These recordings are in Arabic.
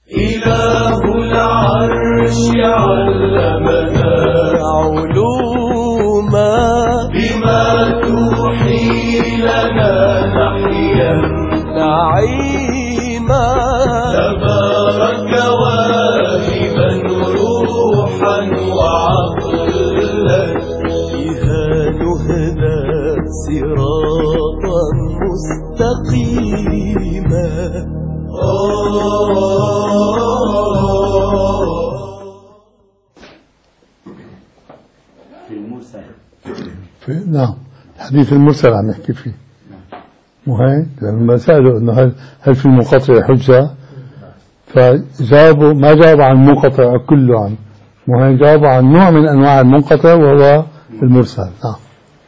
إله العرش علمنا علوما بما توحي لنا نحيا نعيما تبارك واهبا روحا وعقلا بها نهدى صراطا مستقيما. في المرسل نعم، الحديث المرسل عم نحكي فيه. مو هيك؟ لما سألوا انه هل في المنقطع حجة، فجاوبوا ما جاوبوا عن المنقطع كله، عن مو هيك، جاوبوا عن نوع من انواع المنقطع وهو المرسل. نعم.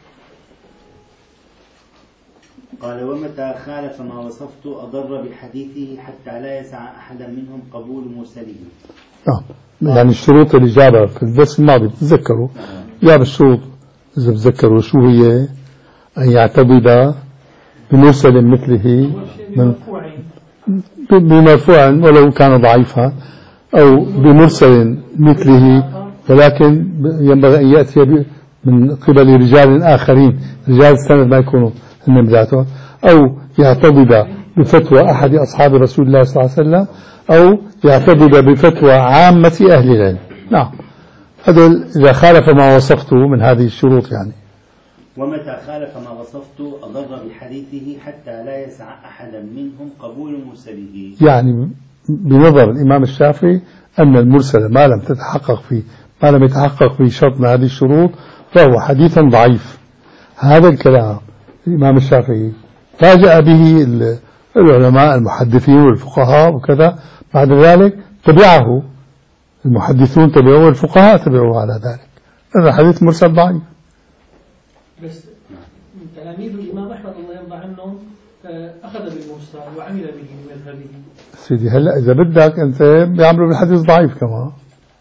قال ومتى خالف ما وصفت أضر بحديثه حتى لا يسع أحدا منهم قبول مرسله. نعم، يعني الشروط اللي جابها في الدرس الماضي بتذكروا، جاب الشروط إذا بتذكروا شو هي: أن يعتقد بمرسل مثله بمرفوع ولو كان ضعيفا، أو بمرسل مثله ولكن ينبغي أن يأتي من قبل رجال آخرين، رجال السند ما يكونوا هم بذاتهم، أو يعتقد بفتوى أحد أصحاب رسول الله صلى الله عليه وسلم، أو يعتقد بفتوى عامة أهل العلم. نعم، هذول إذا خالف ما وصفته من هذه الشروط يعني. ومتى خالف ما وصفت أضر بحديثه حتى لا يسع أحدا منهم قبول مرسله. يعني بنظر الإمام الشافعي أن المرسل ما لم يتحقق فيه شرط من هذه الشروط فهو حديث ضعيف. هذا الكلام الإمام الشافعي فاجأ به العلماء المحدثين والفقهاء وكذا، بعد ذلك تبعه المحدثون، تبعوه الفقهاء، تبعوه على ذلك. هذا حديث مرسل ضعيف. بس تلاميذ الإمام أحمد الله يرضى عنه أخذ بالمرسل وعمل به بمذهبه. سيدي هلا إذا بدك أنت بيعملوا بالحديث ضعيف كمان.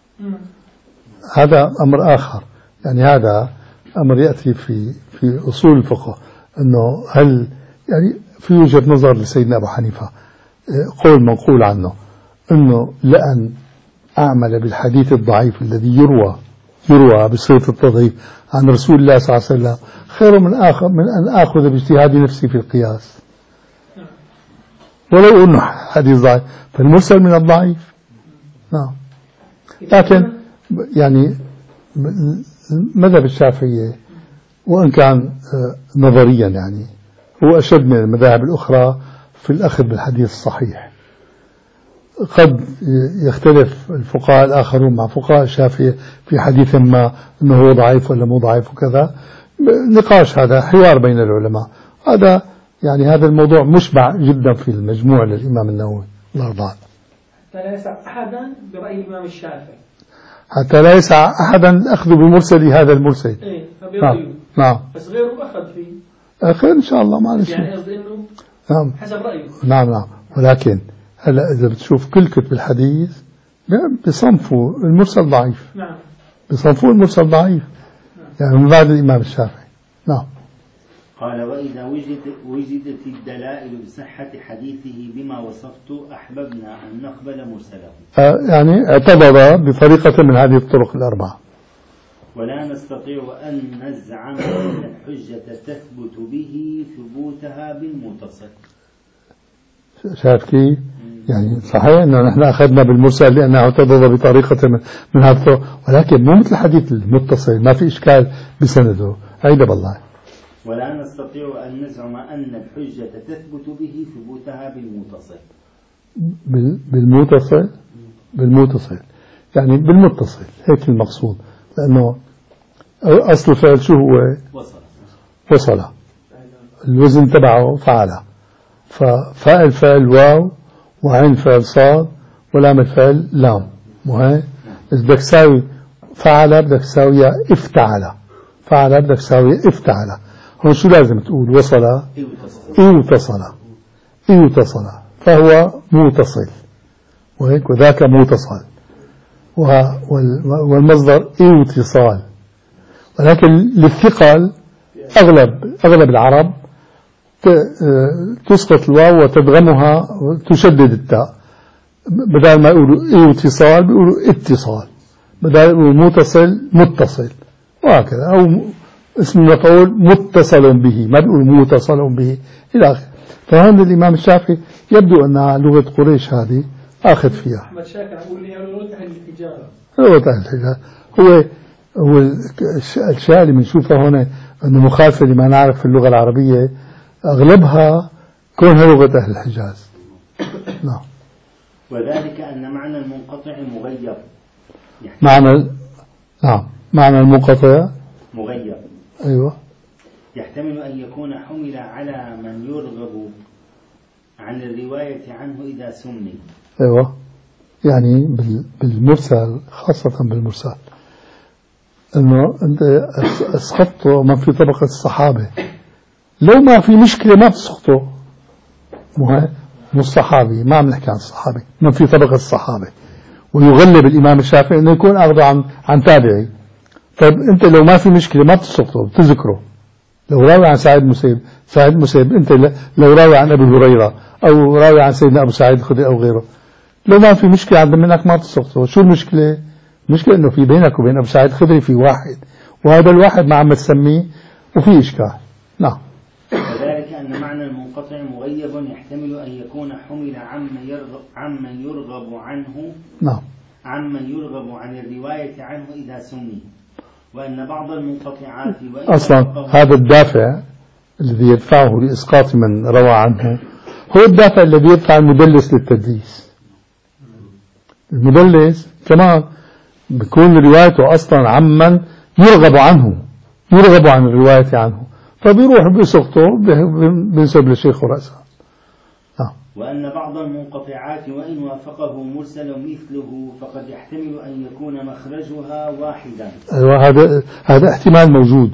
هذا أمر آخر، يعني هذا أمر يأتي في أصول الفقه، أنه هل يعني في وجهة نظر لسيدنا أبو حنيفة قول منقول عنه أنه لأن أعمل بالحديث الضعيف الذي يروى بصيغة التضعيف عن رسول الله صلى الله عليه وسلم خير من أن آخذ باجتهاد نفسي في القياس، ولو أنه حديث ضعيف، فالمرسل من الضعيف. نعم، لكن يعني مذهب الشافعية وإن كان نظريا يعني هو أشد من المذاهب الأخرى في الأخذ بالحديث الصحيح. قد يختلف الفقهاء الآخرون مع فقهاء الشافعية في حديث ما أنه هو ضعيف ولا مو ضعيف وكذا، نقاش، هذا حوار بين العلماء. هذا يعني هذا الموضوع مشبع جدا في المجموع للإمام النووي الله يرضى عنه. حتى لا يسع أحدا برأي الإمام الشافعي، حتى لا يسع أحدا الأخذ بمرسل هذا المرسل. نعم. نعم، بس غيره أخذ فيه خير إن شاء الله، معلش. يعني قصدي إنه نعم حسب رأيه. نعم، ولكن هلا إذا بتشوف كل كتب الحديث بصنفوا المرسل ضعيف. نعم، بصنفوا المرسل ضعيف. يعني من بعد الإمام الشافعي. نعم. قال وإذا وجدت الدلائل بصحة حديثه بما وصفت أحببنا أن نقبل مرسله. يعني اعتبر بطريقة من هذه الطرق الأربعة. ولا نستطيع أن نزعم أن الحجة تثبت به ثبوتها بالمتصل. شايف كيف؟ يعني صحيح أنه نحن أخذنا بالمرسل لأنه اعتبر بطريقة من هذه الطرق، ولكن مو مثل الحديث المتصل ما في إشكال بسنده. عيد بالله. ولا نستطيع أن نزعم أن الحجة تثبت به ثبوتها بالمتصل. بالمتصل يعني بالمتصل، هيك المقصود، لأنه أصل الفعل شو هو؟ وصل، الوزن تبعه فعل، ففاء الفعل واو، وعين الفعل صاد، ولام الفعل لام. وهي إذا بدك تساوي فعل بدك تساويها افتعل، فعل بدك تساوي افتعل. هون شو لازم تقول؟ وصل، اتصل، فهو متصل، وهيك وذاك متصل، والمصدر اتصال. ولكن للثقل أغلب العرب تسقط الواو وتدغمها وتشدد التاء، بدل ما يقولوا اتصال بيقولوا اتصال، بدل يقولوا متصل وهكذا، أو اسم المفعول متصل به، ما بيقولوا متصل به إلى آخره. فهون الإمام الشافعي يبدو أن لغة قريش هذه أخذ فيها. أحمد شاكر يقول لي لغة أهل الحجاز. لغة أهل الحجاز هو الأشياء اللي بنشوفها هنا أنه مخالفة لما نعرف في اللغة العربية أغلبها كونها لغة أهل الحجاز. نعم. وذلك أن معنى المنقطع مغير. معنى المنقطع مغير. أيوة. يحتمل أن يكون حمل على من يرغب عن الرواية عنه إذا سمي. أيوة، يعني بالمرسل، خاصة بالمرسل، أنه أنت اسقطت من في طبقة الصحابة، لو ما في مشكلة ما بتسقطه، مو الصحابي، ما عم نحكي عن الصحابي، من في طبقة الصحابة، ويغلب الإمام الشافعي أنه يكون أخذ عن تابعي. طيب أنت لو ما في مشكلة ما بتسقطه، بتذكره. لو راوي عن سعيد مسيب أنت لو راوي عن أبي هريرة أو راوي عن سيدنا أبو سعيد الخدري أو غيره، لو ما في مشكلة عند منك ما بتسقطه. شو المشكلة؟ المشكلة أنه في بينك وبين أبو سعيد الخدري في واحد، وهذا الواحد ما عم تسميه وفي إشكال. نعم. وذلك أن معنى المنقطع مغيب يحتمل أن يكون حمل عمن يرغب عنه. نعم. عمن يرغب عن الرواية عنه إذا سمي، وأن بعض المنقطعات أصلا هذا الدافع الذي يدفعه لإسقاط من روى عنه هو الدافع الذي يدفع المدلس للتدليس. المدلس كمان بيكون روايته أصلا عمن يرغب عن الرواية عنه، فبيروح بيسقطه بينسب لشيخ رأسه. وأن بعض المنقطعات وإن وافقه مرسل مثله فقد يحتمل أن يكون مخرجها واحدا. أيوة، هذا احتمال موجود.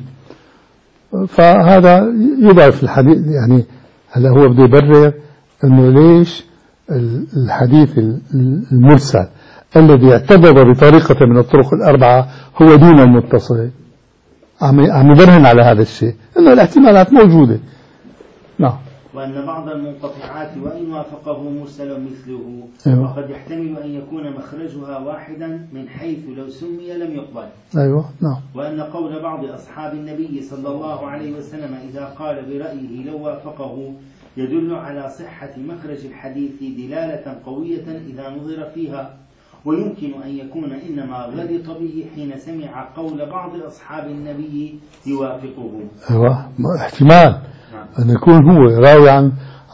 فهذا يضعف الحديث. يعني هلا هو بده يبرر أنه ليش الحديث المرسل الذي اعتبر بطريقة من الطرق الأربعة هو دون المتصل، عم يبرهن على هذا الشيء، أنه الاحتمالات موجودة. نعم. وأن بعض المنقطعات وإن وافقه مرسل مثله فقد يحتمل أن يكون مخرجها واحدا من حيث لو سمي لم يقبل. أيوة. نعم. وأن قول بعض أصحاب النبي صلى الله عليه وسلم إذا قال برأيه لو وافقه يدل على صحة مخرج الحديث دلالة قوية إذا نظر فيها، ويمكن أن يكون إنما غلط به حين سمع قول بعض أصحاب النبي يوافقه. أيوة، احتمال أن يكون هو راوي عن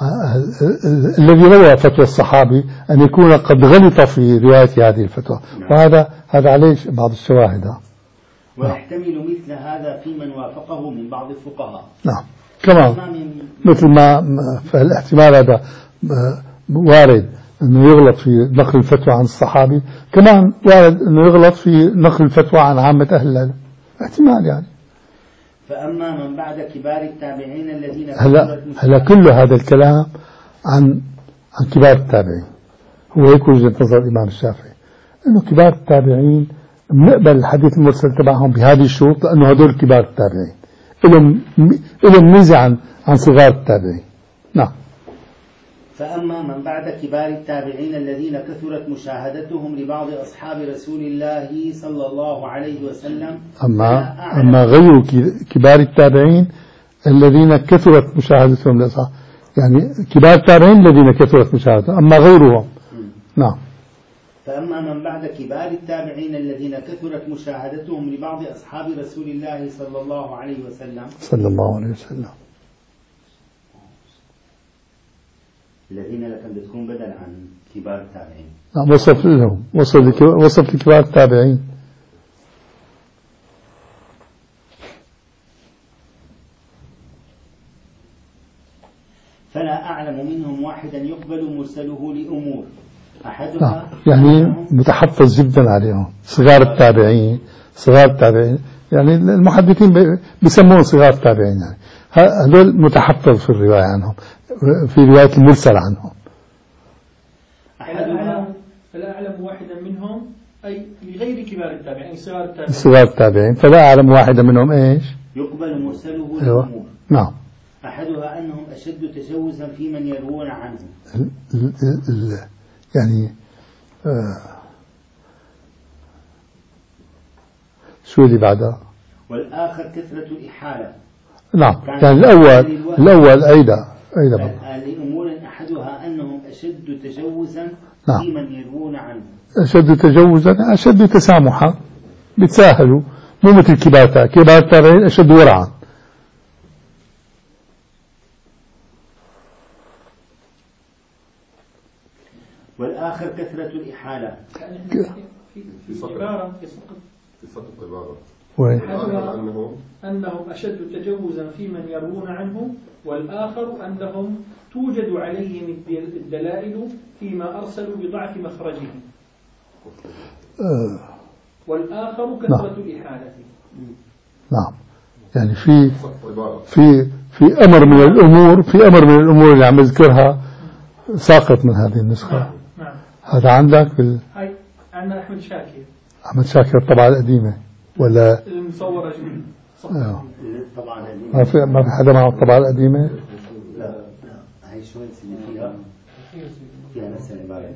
الذي روى فتوى الصحابي أن يكون قد غلط في رواية هذه الفتوى. وهذا عليه بعض الشواهد. ويحتمل مثل هذا في من وافقه من بعض الفقهاء. نعم. كمان مثل ما فالاحتمال هذا وارد أنه يغلط في نقل الفتوى عن الصحابي، كمان وارد أنه يغلط في نقل الفتوى عن عامة أهل العلم. احتمال يعني. فأما من بعد كبار التابعين الذين هلا كل هذا الكلام عن كبار التابعين، هو هيك وجهة نظر الإمام الشافعي، أنه كبار التابعين بنقبل الحديث المرسل تبعهم بهذه الشروط، لأنه هذول كبار التابعين لهم ميزة عن صغار التابعين. نعم. فأما من بعد كبار التابعين الذين كثرت مشاهدتهم لبعض أصحاب رسول الله صلى الله عليه وسلم، أما غير كبار التابعين الذين كثرت مشاهدتهم لأصحاب، يعني كبار التابعين الذين كثرت مشاهدتهم، أما غيرهم. نعم. فأما من بعد كبار التابعين الذين كثرت مشاهدتهم لبعض أصحاب رسول الله صلى الله عليه وسلم الذين لكن بتكون بدل عن كبار التابعين. نعم، وصف لكبار التابعين. فلا أعلم منهم واحدا يقبل مرسله لأمور أحدها يعني متحفظ جدا عليهم صغار التابعين. يعني المحدثين بيسمون صغار التابعين، يعني هذول متحفظ في الرواية عنهم، في رواية المرسل عنهم. فلا أعلم واحدا منهم أي لغير كبار التابعين، صغار التابعين. فلا أعلم واحدا منهم إيش يقبل مرسله لأمور. نعم. أحدها أنهم أشد تجوزا في من يروون عنه. يعني شو اللي بعدها؟ والآخر كثرة الإحالة. نعم، يعني الأول أيضا لأمور أحدها أنهم أشد تجوزا نعم. في من يروون عنه. أشد تجوزا، أشد تسامحا، بتساهلوا، مو مثل كبار التابعين أشد ورعا. والآخر كثرة الإحالة. في عبارة في سقط عبارة وين؟ أنهم أشد تجوزا في من يروون عنه، والآخر أنهم توجد عليهم الدلائل فيما أرسلوا بضعف مخرجهم. والآخر كثرة الإحالة. نعم، يعني في أمر من الأمور اللي عم يذكرها ساقط من هذه النسخة. نعم. هذا عندك هاي عندنا أحمد شاكر الطبعة القديمة ولا المصورة جديد؟ طبعا ما في حدا معه الطبعة القديمة؟ لا هاي شو اللي فيها مسألة بعد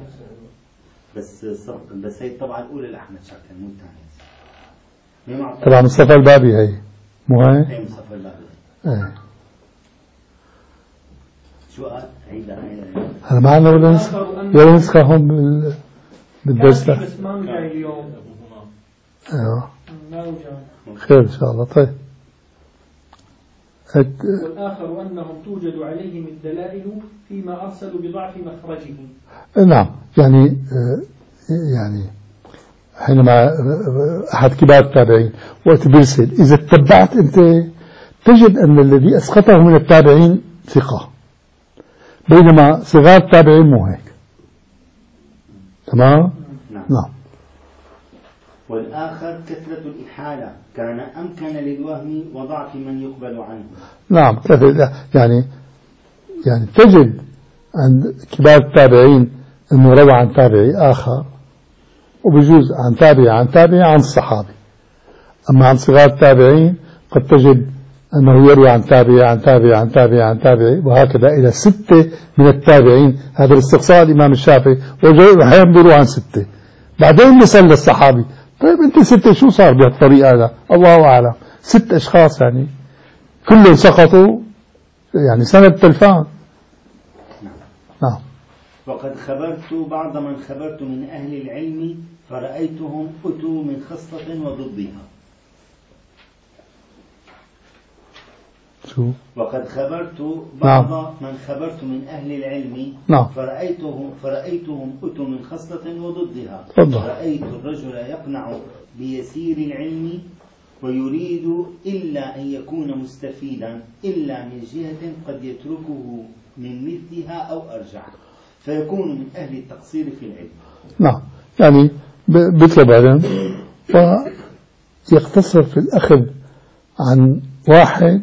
بس هي الطبعة الأولى لأحمد شاكر مو الثانية. طبعا مصطفى البابي هي مو هي؟ هي مصطفى البابي. ايه شو عيدها هذا معنا ولا نسخة هم بالدرس ده؟ بس ما جاي اليوم. ايوه ما جاي. خير ان شاء الله. طيب والآخر أنهم توجد عليهم الدلائل فيما أرسلوا بضعف مخرجهم. نعم، يعني حينما أحد كبار التابعين وقت بيرسل إذا اتبعت أنت تجد أن الذي أسقطه من التابعين ثقة، بينما صغار التابعين مو هيك. تمام؟ نعم. والآخر كثرة الإحالة كان أمكن للوهم وضعف من يقبل عنه. نعم، يعني تجد عند كبار التابعين أنه روى عن تابعي آخر، وبجوز عن تابعي عن الصحابي. أما عن صغار التابعين قد تجد أنه يروي عن تابعي وهكذا إلى 6 من التابعين. هذا الاستقصاء الإمام الشافعي، وأحيانا بيروي عن 6 بعدين نصل للصحابي. طيب أنت 6 شو صار بهالطريقة هذا؟ الله أعلم. 6 أشخاص يعني كلهم سقطوا، يعني سند تلفان. نعم. وقد خبرت بعض من خبرت من أهل العلم فرأيتهم أتوا من خصلة وضدها. شو؟ وقد خبرت بعض من خبرت من أهل العلم فرأيتهم أتوا من خصلة وضدها. رأيت الرجل يقنع بيسير العلم ويريد إلا أن يكون مستفيدا إلا من جهة قد يتركه من مثلها أو أرجع، فيكون من أهل التقصير في العلم. نعم، يعني بيطلب علم ويقتصر في الأخذ عن واحد،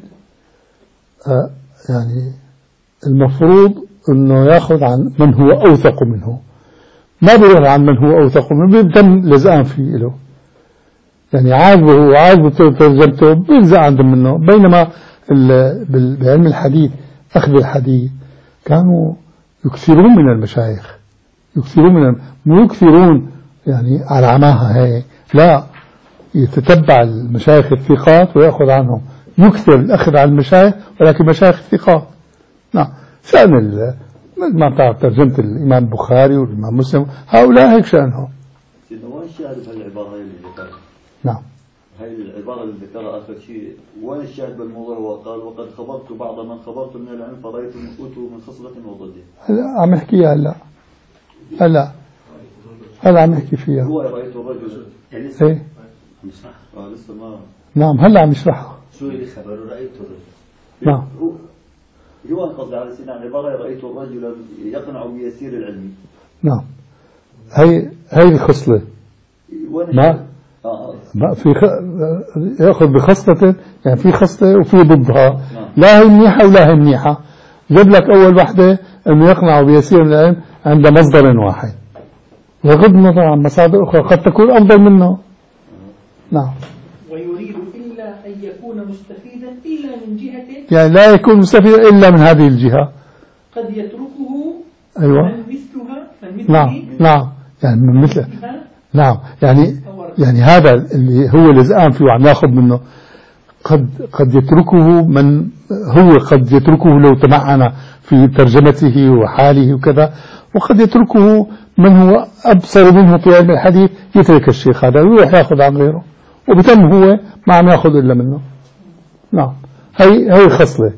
يعني المفروض أنه يأخذ عن من هو أوثق منه، ما بيروح عن من هو أوثق منه، بيتم لزقان فيه له، يعني عاجبه ترجمته بيلزق عنده منه. بينما بعلم الحديث أخذ الحديث كانوا يكثرون من المشايخ، مو يكثرون يعني على عماها هي، لا، يتتبع المشايخ الثقات ويأخذ عنهم، يكثر الأخذ عن المشايخ ولكن مشايخ الثقات. نعم، شأن ما تعرف ترجمة الإمام البخاري والإمام مسلم، هؤلاء هيك شأنهم. وين الشاهد بهالعبارة هاي اللي ذكرها؟ نعم، هاي العبارة اللي ذكرها آخر شيء، وين الشاهد بالموضوع؟ وقال وقد خبرت بعض من خبرت من العلم فرأيتهم أتوا من خصلة وضده. هلا عم نحكيها هلا عم نحكي فيها. هو رأيت الرجل ايه لسه ما. نعم، هلا عم يشرحها. شو اللي خبره؟ رأيت الرجل. نعم، هو قصد على سيدنا العبارة رأيت الرجل يقنع بيسير العلم. نعم، هي الخصلة. ما في يأخذ بخصلة، يعني في خصلة وفي ضدها. لا هي منيحة ولا هي منيحة. جاب لك أول واحدة أنه يقنع بيسير العلم عند مصدر واحد، وغض النظر عن مصادر أخرى قد تكون أفضل منه. نعم. ويريد إلا أن يكون مستفيدا إلا من جهة، يعني لا يكون مستفيدا إلا من هذه الجهة، قد يتركه أيوة. من مثلها من مثله. نعم، يعني من مثل نعم يعني هذا اللي هو لزقان فيه وعم ياخذ منه قد يتركه من هو قد يتركه لو تمعن في ترجمته وحاله وكذا، وقد يتركه من هو أبصر منه في علم الحديث يترك الشيخ هذا ويروح ياخذ عن غيره، وبتم هو ما عم ياخذ إلا منه. نعم هي خصلة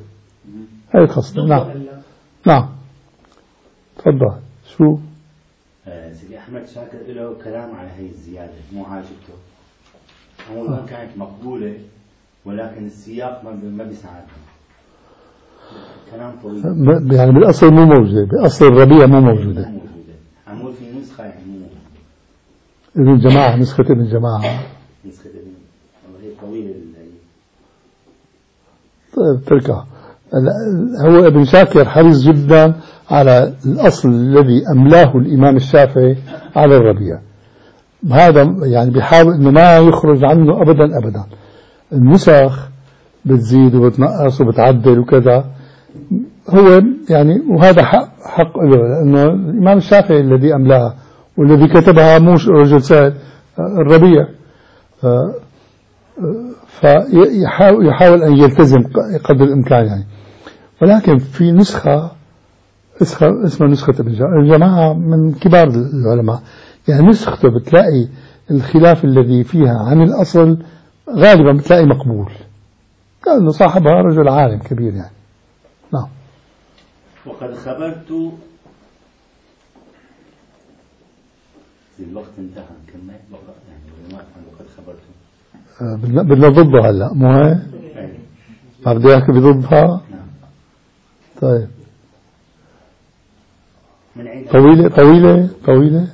نعم تفضل. شو سيدي أحمد شاكر له كلام على هي الزيادة مو عاجبته، أولا كانت مقبولة ولكن السياق ما بيساعدنا، كلام طويل يعني بالأصل مو موجودة، بأصل الربيع مو موجودة، عمول في نسخة يعني مو موجودة. ابن جماعة نسخة ابن جماعة هي طويلة. طيب تركها. هو ابن شاكر حريص جدا على الأصل الذي أملاه الإمام الشافعي على الربيع، هذا يعني بيحاول إنه ما يخرج عنه أبدا. النسخ بتزيد وبتنقص وبتعدل وكذا، هو يعني وهذا حق له، لأنه الإمام الشافعي الذي أملاها والذي كتبها مش رجل سهل، الربيع، فيحاول أن يلتزم قدر الإمكان يعني. ولكن في نسخة اسمها نسخة ابن جماعة من كبار العلماء، يعني نسخته بتلاقي الخلاف الذي فيها عن الأصل غالبا بتلاقي مقبول، كأنه صاحبها رجل عالم كبير يعني. نعم. وقد خبرت الوقت انتهى، نكمل يعني وقد خبرت بدنا ضدها هلا مو هيك؟ ما بدي احكي بضدها. طيب طويلة.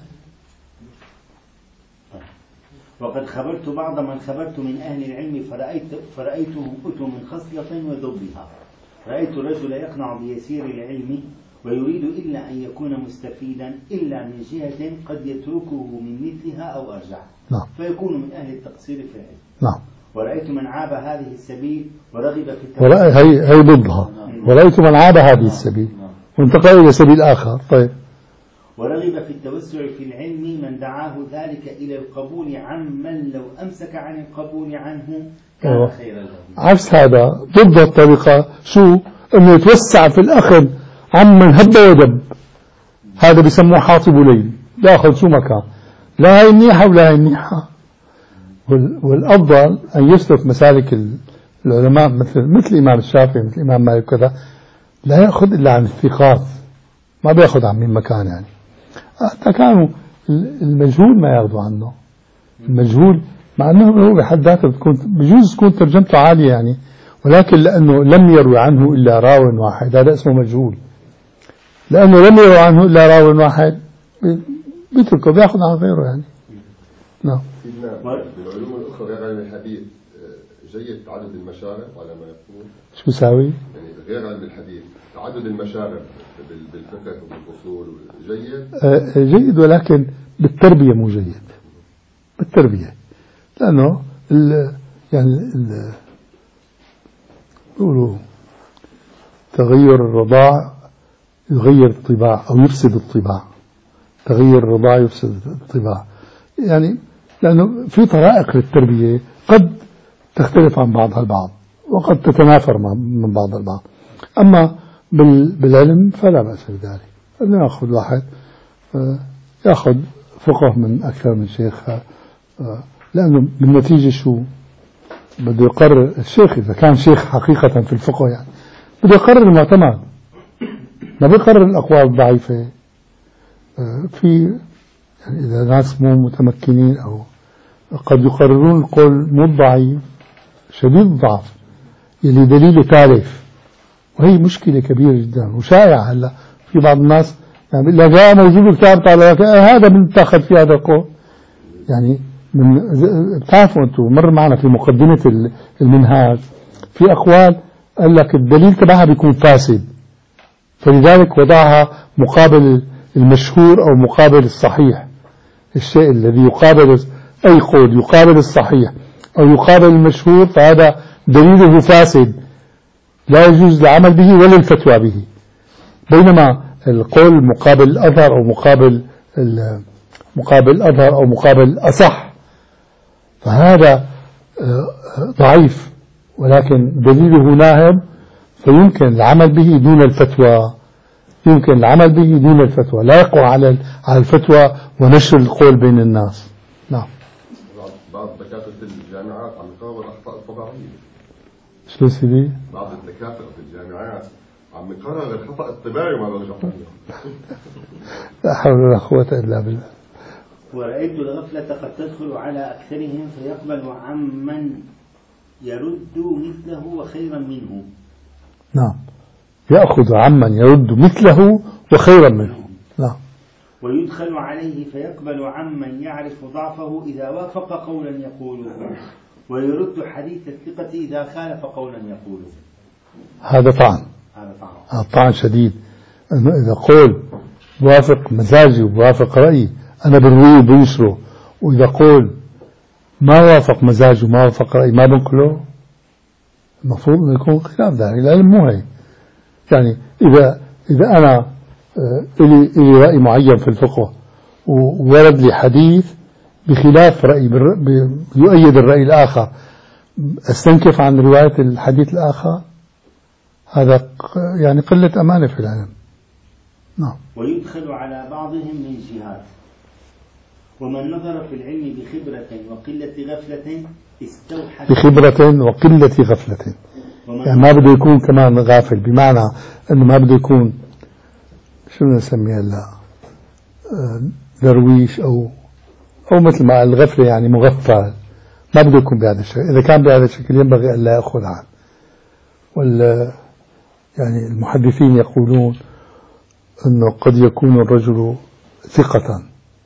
وقد خبرت بعض من خبرت من أهل العلم فرأيتهم أتوا من خصلة وضدها. رأيت الرجل يقنع بيسير العلم ويريد إلا أن يكون مستفيدا إلا من جهة قد يتركه من مثلها أو أرجع، فيكون من أهل التقصير في العلم. نعم. ورأيت من عاب هذه السبيل ورغب في التوسع. هي ضدها. ورأيت من عاب هذه السبيل وانتقل إلى سبيل آخر. طيب. ورغب في التوسع في العلم من دعاه ذلك إلى القبول عمن لو أمسك عن القبول عنه كان خيرا له. عكس هذا ضد الطريقة شو؟ انه يتوسع في الأخذ عمن هب ودب، هذا بيسموه حاطب ليل، ياخذ شو مكان، لا هي منيحة ولا هي منيحة. والأفضل أن يسلك مسالك العلماء مثل الإمام الشافعي مثل الإمام مالك كذا، لا يأخذ إلا عن الثقات، ما بيأخذ عن من مكان يعني. حتى كانوا المجهول ما ياخذوا عنه، المجهول مع أنه هو بحد ذاته بجوز تكون ترجمته عالية يعني، ولكن لأنه لم يروي عنه إلا راو واحد هذا اسمه مجهول، لأنه لم يروي عنه إلا راو واحد بيتركه بيأخذ عن غيره يعني. نعم. بالعلوم الأخرى غير علم الحديث جيد تعدد المشارب على ما يقول. شو بيساوي؟ يعني غير علم الحديث تعدد المشارب بالفقه والأصول جيد ولكن بالتربية مو جيد. بالتربية لأنه يقولوا تغير الرضاع يغير الطباع أو يفسد الطباع. تغير الرضاع يفسد الطباع يعني، لأنه في طرائق للتربية قد تختلف عن بعضها البعض وقد تتنافر من بعض البعض. أما بالعلم فلا بأس بذلك، أنه يأخذ واحد يأخذ فقه من أكثر من شيخ، لأنه بالنتيجة شو بده يقرر الشيخ إذا كان شيخ حقيقة في الفقه يعني بده يقرر المعتمد، ما بيقرر الأقوال الضعيفة. في يعني إذا ناس مو متمكنين أو قد يقررون القول مو ضعيف شديد الضعف يلي دليله تالف، وهي مشكلة كبيرة جدا وشائعة. هلا في بعض الناس يعني لا جاء موجود كتاب طالع هذا بنتاخذ في هذا القول يعني. من بتعرفوا انتم مر معنا في مقدمة المنهاج في أقوال قال لك الدليل تبعها بيكون فاسد، فلذلك وضعها مقابل المشهور أو مقابل الصحيح. الشيء الذي يقابل أي قول يقابل الصحيح أو يقابل المشهور فهذا دليله فاسد لا يجوز العمل به ولا الفتوى به. بينما القول مقابل الأثر أو مقابل مقابل أظهر أو مقابل أصح، فهذا ضعيف ولكن دليله ناهب، فيمكن العمل به دون الفتوى، يمكن العمل به دون الفتوى، لا يقوى على الفتوى ونشر القول بين الناس. نعم. بعض دكاترة الجامعات عم يقرروا الأخطاء الطباعية. شو سيدي؟ بعض الدكاترة في الجامعات عم يقرر الخطأ الطباعي وما برجع عنه. لا حول ولا قوة إلا بالله. ورأيت الغفلة قد تدخل على أكثرهم فيقبل عمن يرد مثله وخيرا منه. نعم، يأخذ عمن يرد مثله وخيرا منه. نعم. ويدخل عليه فيقبل عمن يعرف ضعفه إذا وافق قولا يقوله، ويرد حديث الثقة إذا خالف قولا يقوله. هذا طعن، هذا طعن شديد، أنه إذا قول بوافق مزاجي وبوافق رأيي أنا برويه وبنشره، وإذا قول ما وافق مزاجي وما وافق رأيي ما بنقله. المفروض أن يكون خلاف ذلك. العلم مو هيك. يعني إذا أنا إلي رأي معين في الفقه وورد لي حديث بخلاف رأي يؤيد الرأي الآخر، أستنكف عن رواية الحديث الآخر؟ هذا يعني قلة أمانة في العلم. نعم. ويدخل على بعضهم من جهات. ومن نظر في العلم بخبرة وقلة غفلة استوحى بخبرة وقلة غفلة، يعني ما بده يكون كمان غافل، بمعنى أنه ما بده يكون شو نسميها هلا درويش أو مثل ما الغفلة يعني مغفل، ما بده يكون بهذا الشكل. إذا كان بهذا الشكل ينبغي أن لا يأخذ عنه. يعني المحدثين يقولون أنه قد يكون الرجل ثقة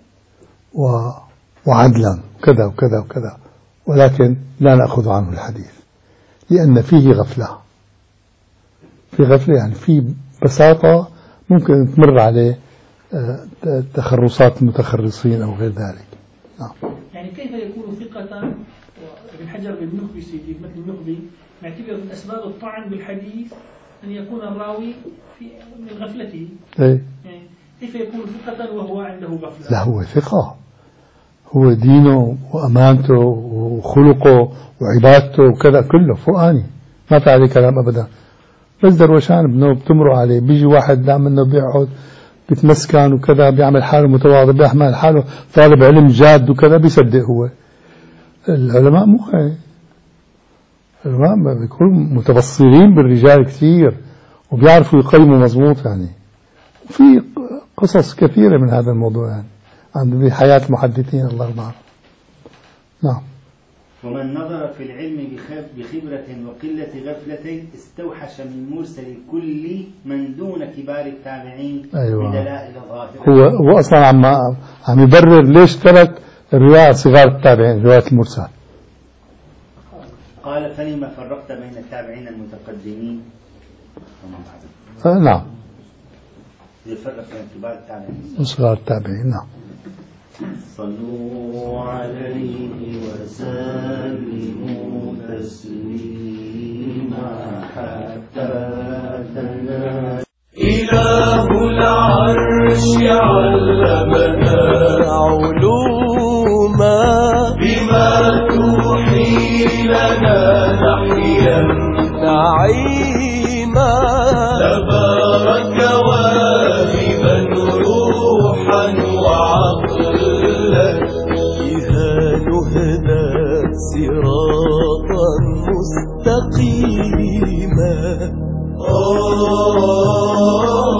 وعدلا كذا وكذا وكذا، ولكن لا نأخذ عنه الحديث لأن فيه غفلة. في غفلة يعني في بساطة ممكن تمر عليه تخرصات المتخرصين أو غير ذلك. يعني كيف يكون ثقة؟ ابن حجر بالنخبي سيدي مثل النخبي معتبر من أسباب الطعن بالحديث أن يكون الراوي من غفلته. يعني كيف يكون ثقة وهو عنده غفلة؟ لا، هو ثقة، هو دينه وأمانته وخلقه وعبادته وكذا كله فوقاني، ما في عليه كلام أبدا. بس دروشان ابنه بتمروا عليه، بيجي واحد دام انه بيقعد بيتمسكن وكذا، بيعمل حاله متواضع، بيحمل حاله طالب علم جاد وكذا، بيصدق هو. العلماء مو هيك، العلماء بيكونوا متبصرين بالرجال كثير وبيعرفوا يقيموا مضبوط. يعني في قصص كثيرة من هذا الموضوع يعني عند حياة المحدثين الله يرضى. نعم. ومن نظر في العلم بخبرة وقلة غفلة استوحش من مرسل كل من دون كبار التابعين. أيوة. بدلائل ظاهرة. هو أصلا عم يبرر ليش ترك الرواية صغار التابعين، رواية المرسل. قال فلما فرقت بين التابعين المتقدمين ومن بعدهم. نعم. يفرق بين كبار التابعين وصغار التابعين. نعم. صلوا عليه وسلموا تسليما حتى تنال. إله العرش علمنا علوما بما توحي لنا نحيا نعيما. تبارك واهبا روحا وعقلا بها نهدى صراطا مستقيما.